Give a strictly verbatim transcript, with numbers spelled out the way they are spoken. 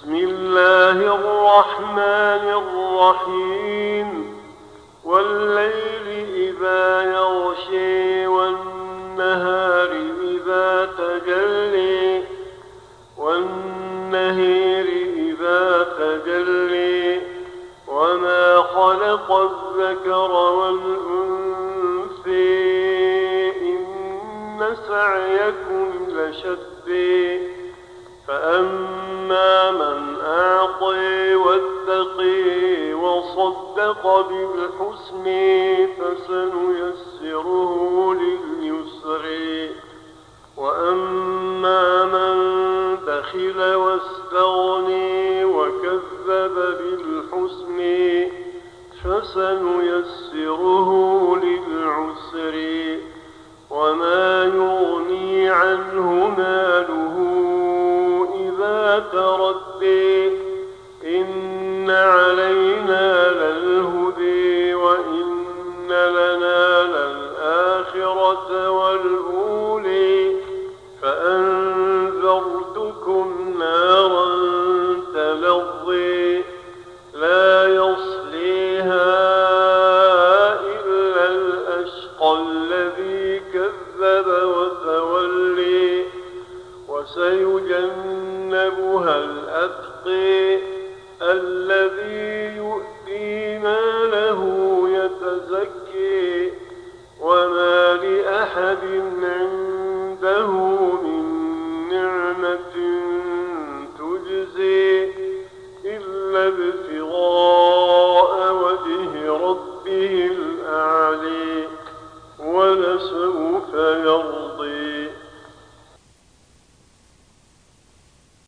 بسم الله الرحمن الرحيم والليل إذا يغشي والنهار إذا تجلي والنهر إذا تجلي وما خلق الذكر والأنثى إن سعيكم لشتى فأما من أعطي واتقي وصدق بالحسن فسنيسره لليسر وأما من بخل واستغني وكذب بالحسن فسنيسره للعسر وما يغني عنه ماله إذا تردي إن علينا للهدي وإن لنا للآخرة والأولي فأنذرتكم نارا تلظي لا يصليها إلا الأشقى الذي كذب وتولي وسيجنبها الأتقي الذي يؤتي ماله يتزكي وما لأحد عنده من نعمة تجزي إلا ابتغاء